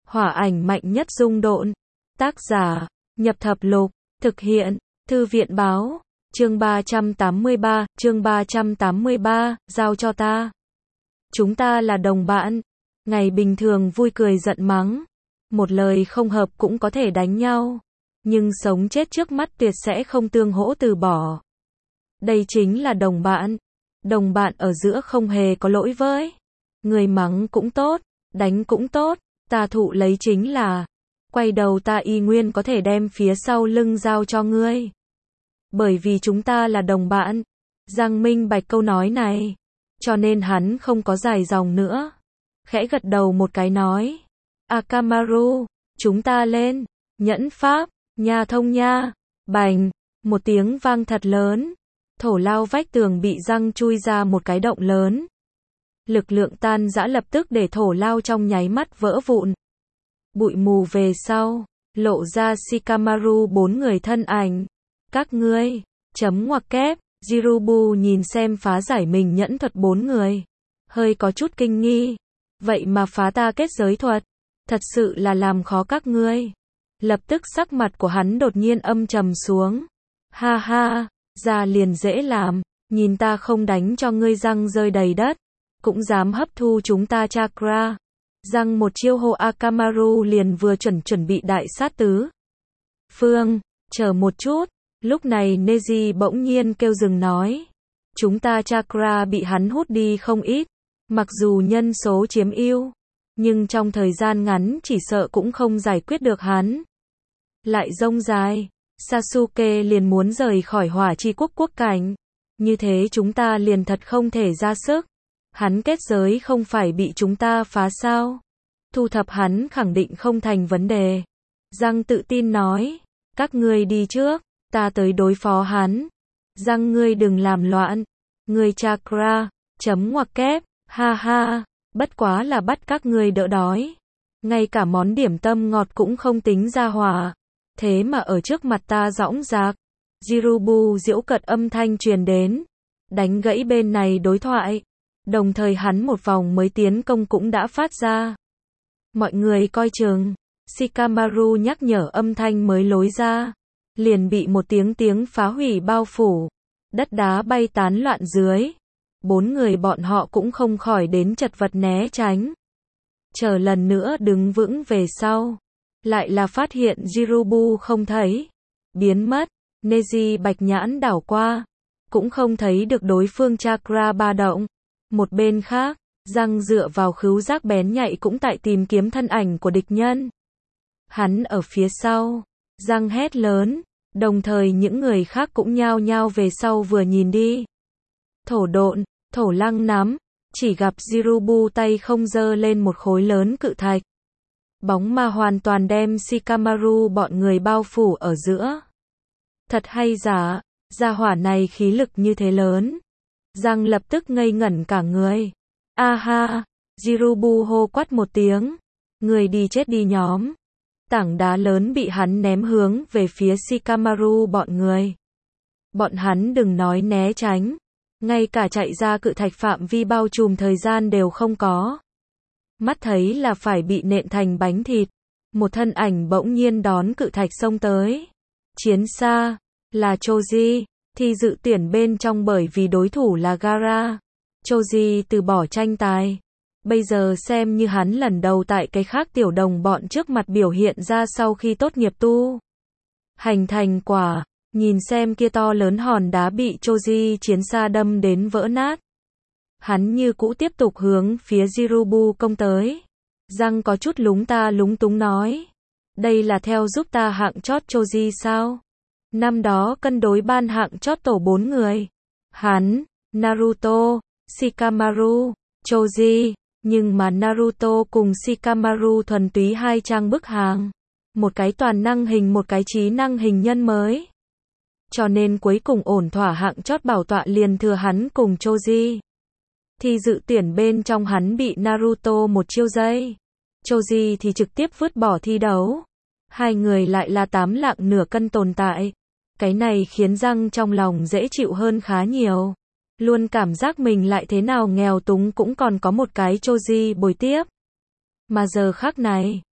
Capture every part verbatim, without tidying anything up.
Hỏa ảnh mạnh nhất dung độn. Tác giả, Nhập Thập Lục. Thực hiện, Thư viện báo. Chương ba trăm tám mươi ba, chương ba trăm tám mươi ba, giao cho ta. Chúng ta là đồng bạn. Ngày bình thường vui cười giận mắng. Một lời không hợp cũng có thể đánh nhau. Nhưng sống chết trước mắt tuyệt sẽ không tương hỗ từ bỏ. Đây chính là đồng bạn. Đồng bạn ở giữa không hề có lỗi với. Người mắng cũng tốt, đánh cũng tốt, ta thụ lấy chính là, quay đầu ta y nguyên có thể đem phía sau lưng giao cho ngươi. Bởi vì chúng ta là đồng bạn. Giang minh bạch câu nói này. Cho nên hắn không có dài dòng nữa. Khẽ gật đầu một cái nói. Akamaru, chúng ta lên. Nhẫn pháp, nha thông nha. Bành, một tiếng vang thật lớn. Thổ lao vách tường bị răng chui ra một cái động lớn. Lực lượng tan rã lập tức để thổ lao trong nháy mắt vỡ vụn. Bụi mù về sau, lộ ra Shikamaru bốn người thân ảnh. Các ngươi, chấm ngoặc kép, Jirubu nhìn xem phá giải mình nhẫn thuật bốn người. Hơi có chút kinh nghi. Vậy mà phá ta kết giới thuật. Thật sự là làm khó các ngươi. Lập tức sắc mặt của hắn đột nhiên âm trầm xuống. Ha ha, ra liền dễ làm. Nhìn ta không đánh cho ngươi răng rơi đầy đất. Cũng dám hấp thu chúng ta chakra. Răng một chiêu hô Akamaru liền vừa chuẩn chuẩn bị đại sát tứ. Phương, chờ một chút. Lúc này Neji bỗng nhiên kêu dừng nói. Chúng ta chakra bị hắn hút đi không ít. Mặc dù nhân số chiếm ưu. Nhưng trong thời gian ngắn chỉ sợ cũng không giải quyết được hắn. Lại rông dài. Sasuke liền muốn rời khỏi hỏa chi quốc quốc cảnh. Như thế chúng ta liền thật không thể ra sức. Hắn kết giới không phải bị chúng ta phá sao? Thu thập hắn khẳng định không thành vấn đề. Giang tự tin nói. Các ngươi đi trước. Ta tới đối phó hắn. Giang ngươi đừng làm loạn. Ngươi chakra. Chấm ngoặc kép. Ha ha. Bất quá là bắt các ngươi đỡ đói. Ngay cả món điểm tâm ngọt cũng không tính ra hỏa. Thế mà ở trước mặt ta dõng dạc. Jirubu giễu cợt âm thanh truyền đến. Đánh gãy bên này đối thoại. Đồng thời hắn một vòng mới tiến công cũng đã phát ra. Mọi người coi chừng. Shikamaru nhắc nhở âm thanh mới lối ra. Liền bị một tiếng tiếng phá hủy bao phủ. Đất đá bay tán loạn dưới. Bốn người bọn họ cũng không khỏi đến chật vật né tránh. Chờ lần nữa đứng vững về sau. Lại là phát hiện Jirubu không thấy. Biến mất. Neji bạch nhãn đảo qua. Cũng không thấy được đối phương chakra ba động. Một bên khác, Giang dựa vào khứu giác bén nhạy cũng tại tìm kiếm thân ảnh của địch nhân. Hắn ở phía sau. Giang hét lớn. Đồng thời những người khác cũng nhao nhao về sau vừa nhìn đi. Thổ độn, thổ lăng nắm. Chỉ gặp Jirubu tay không giơ lên một khối lớn cự thạch. Bóng ma hoàn toàn đem Shikamaru bọn người bao phủ ở giữa. Thật hay giả, gia hỏa này khí lực như thế lớn. Giang lập tức ngây ngẩn cả người. A ha, Jirubu hô quát một tiếng. Người đi chết đi nhóm. Tảng đá lớn bị hắn ném hướng về phía Shikamaru bọn người. Bọn hắn đừng nói né tránh. Ngay cả chạy ra cự thạch phạm vi bao trùm thời gian đều không có. Mắt thấy là phải bị nện thành bánh thịt. Một thân ảnh bỗng nhiên đón cự thạch xông tới. Chiến xa, là Choji. Thi dự tuyển bên trong bởi vì đối thủ là Gaara. Choji từ bỏ tranh tài. Bây giờ xem như hắn lần đầu tại cái khác tiểu đồng bọn trước mặt biểu hiện ra sau khi tốt nghiệp tu. Hành thành quả. Nhìn xem kia to lớn hòn đá bị Choji chiến xa đâm đến vỡ nát. Hắn như cũ tiếp tục hướng phía Jirubu công tới. Giang có chút lúng ta lúng túng nói. Đây là theo giúp ta hạng chót Choji sao? Năm đó cân đối ban hạng chót tổ bốn người. Hắn, Naruto, Shikamaru, Choji. Nhưng mà Naruto cùng Shikamaru thuần túy hai trang bức hàng. Một cái toàn năng hình một cái trí năng hình nhân mới. Cho nên cuối cùng ổn thỏa hạng chót bảo tọa liền thừa hắn cùng Choji. Thì dự tuyển bên trong hắn bị Naruto một chiêu dây. Choji thì trực tiếp vứt bỏ thi đấu. Hai người lại là tám lạng nửa cân tồn tại. Cái này khiến Giang trong lòng dễ chịu hơn khá nhiều. Luôn cảm giác mình lại thế nào nghèo túng cũng còn có một cái Choji bồi tiếp. Mà giờ khắc này,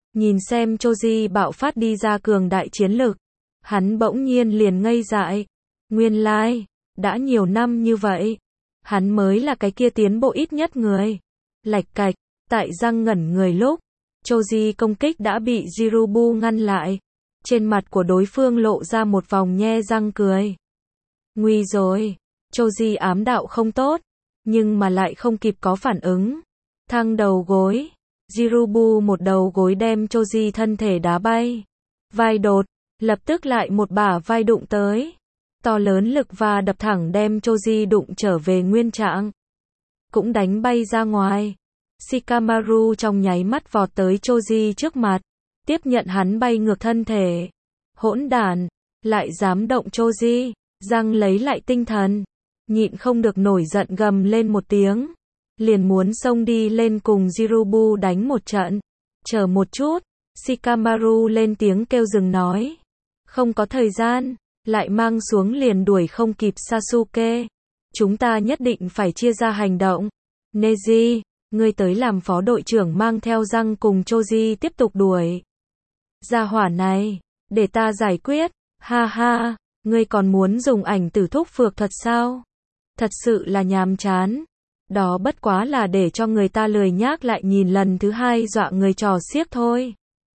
Nhìn xem Choji bạo phát đi ra cường đại chiến lực. Hắn bỗng nhiên liền ngây dại. Nguyên lai, like, đã nhiều năm như vậy. Hắn mới là cái kia tiến bộ ít nhất người. Lạch cạch, tại răng ngẩn người lúc. Choji công kích đã bị Jirubu ngăn lại. Trên mặt của đối phương lộ ra một vòng nhe răng cười. Nguy rồi. Choji ám đạo không tốt. Nhưng mà lại không kịp có phản ứng. Thăng đầu gối. Jirubu một đầu gối đem Choji thân thể đá bay. Vai đột. Lập tức lại một bả vai đụng tới. To lớn lực va đập thẳng đem Choji đụng trở về nguyên trạng. Cũng đánh bay ra ngoài. Shikamaru trong nháy mắt vọt tới Choji trước mặt. Tiếp nhận hắn bay ngược thân thể. Hỗn đản. Lại dám động Choji. Răng lấy lại tinh thần. Nhịn không được nổi giận gầm lên một tiếng. Liền muốn xông đi lên cùng Jirubu đánh một trận. Chờ một chút. Shikamaru lên tiếng kêu dừng nói. Không có thời gian. Lại mang xuống liền đuổi không kịp Sasuke. Chúng ta nhất định phải chia ra hành động. Neji, ngươi tới làm phó đội trưởng mang theo răng cùng Choji tiếp tục đuổi. Gia hỏa này, để ta giải quyết. Ha ha, ngươi còn muốn dùng ảnh tử thúc phược thuật sao? Thật sự là nhàm chán. Đó bất quá là để cho người ta lười nhác lại nhìn lần thứ hai dọa người trò xiếc thôi.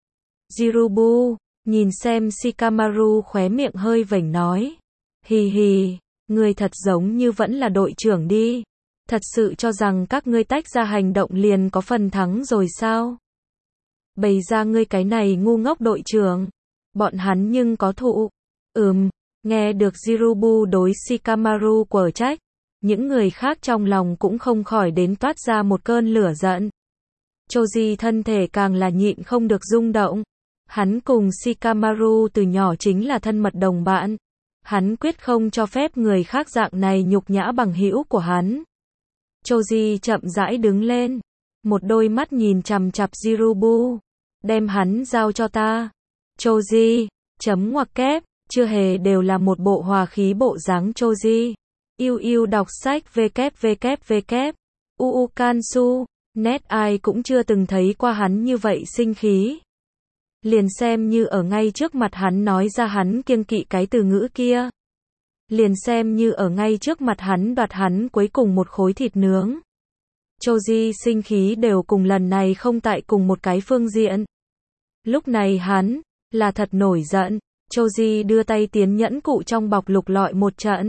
Jirubu, nhìn xem Shikamaru khóe miệng hơi vểnh nói. Hì hì, ngươi thật giống như vẫn là đội trưởng đi. Thật sự cho rằng các ngươi tách ra hành động liền có phần thắng rồi sao? Bày ra ngươi cái này ngu ngốc đội trưởng. Bọn hắn nhưng có thụ. Ừm, nghe được Jirubu đối Shikamaru quở trách. Những người khác trong lòng cũng không khỏi đến toát ra một cơn lửa giận. Choji thân thể càng là nhịn không được rung động. Hắn cùng Shikamaru từ nhỏ chính là thân mật đồng bạn. Hắn quyết không cho phép người khác dạng này nhục nhã bằng hữu của hắn. Choji chậm rãi đứng lên. Một đôi mắt nhìn chằm chằm Jirubu. Đem hắn giao cho ta. Choji, chấm ngoặc kép, chưa hề đều là một bộ hòa khí bộ dáng Choji. Yêu yêu đọc sách www. Uu Kansu, net ai cũng chưa từng thấy qua hắn như vậy sinh khí. Liền xem như ở ngay trước mặt hắn nói ra hắn kiêng kỵ cái từ ngữ kia. Liền xem như ở ngay trước mặt hắn đoạt hắn cuối cùng một khối thịt nướng. Choji sinh khí đều cùng lần này không tại cùng một cái phương diện. Lúc này hắn, là thật nổi giận. Choji đưa tay tiến nhẫn cụ trong bọc lục lọi một trận.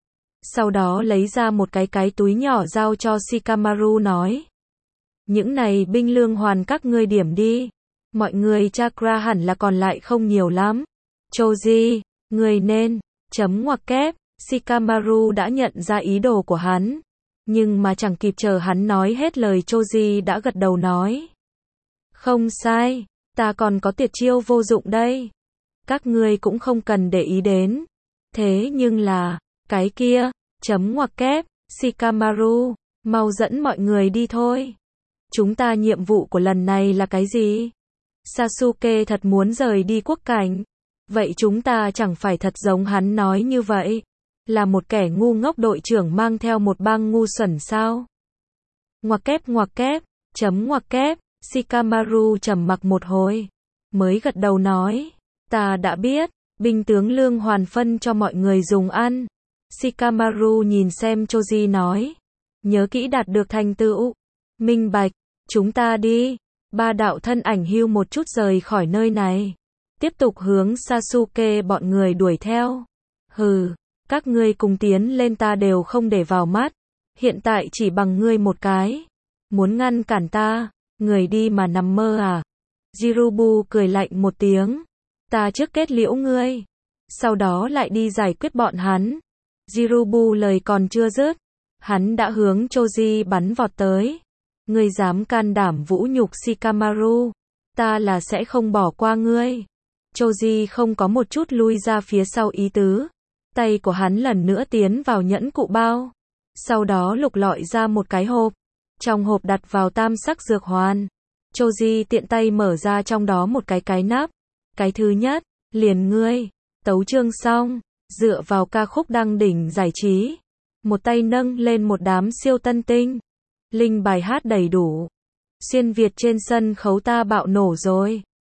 Sau đó lấy ra một cái cái túi nhỏ giao cho Shikamaru nói. Những này binh lương hoàn các ngươi điểm đi. Mọi người chakra hẳn là còn lại không nhiều lắm. Choji, người nên, chấm ngoặc kép, Shikamaru đã nhận ra ý đồ của hắn. Nhưng mà chẳng kịp chờ hắn nói hết lời Choji đã gật đầu nói. Không sai, ta còn có tuyệt chiêu vô dụng đây. Các ngươi cũng không cần để ý đến. Thế nhưng là, cái kia, chấm ngoặc kép, Shikamaru, mau dẫn mọi người đi thôi. Chúng ta nhiệm vụ của lần này là cái gì? Sasuke thật muốn rời đi quốc cảnh. Vậy chúng ta chẳng phải thật giống hắn nói như vậy. Là một kẻ ngu ngốc đội trưởng mang theo một bang ngu xuẩn sao? Ngoặc kép ngoặc kép, chấm ngoặc kép, Shikamaru trầm mặc một hồi. Mới gật đầu nói. Ta đã biết, binh tướng lương hoàn phân cho mọi người dùng ăn. Shikamaru nhìn xem Choji nói. Nhớ kỹ đạt được thành tựu. Minh bạch, chúng ta đi. Ba đạo thân ảnh hưu một chút rời khỏi nơi này. Tiếp tục hướng Sasuke bọn người đuổi theo. Hừ, các ngươi cùng tiến lên ta đều không để vào mắt. Hiện tại chỉ bằng ngươi một cái. Muốn ngăn cản ta, người đi mà nằm mơ à? Jirubu cười lạnh một tiếng. Ta trước kết liễu ngươi. Sau đó lại đi giải quyết bọn hắn. Jirubu lời còn chưa dứt. Hắn đã hướng Choji bắn vọt tới. Ngươi dám can đảm vũ nhục Shikamaru. Ta là sẽ không bỏ qua ngươi. Choji không có một chút lui ra phía sau ý tứ. Tay của hắn lần nữa tiến vào nhẫn cụ bao. Sau đó lục lọi ra một cái hộp. Trong hộp đặt vào tam sắc dược hoàn. Choji tiện tay mở ra trong đó một cái cái nắp. Cái thứ nhất, liền ngươi. Tấu chương xong. Dựa vào ca khúc đăng đỉnh giải trí. Một tay nâng lên một đám siêu tân tinh. Linh bài hát đầy đủ. Xuyên Việt trên sân khấu ta bạo nổ rồi.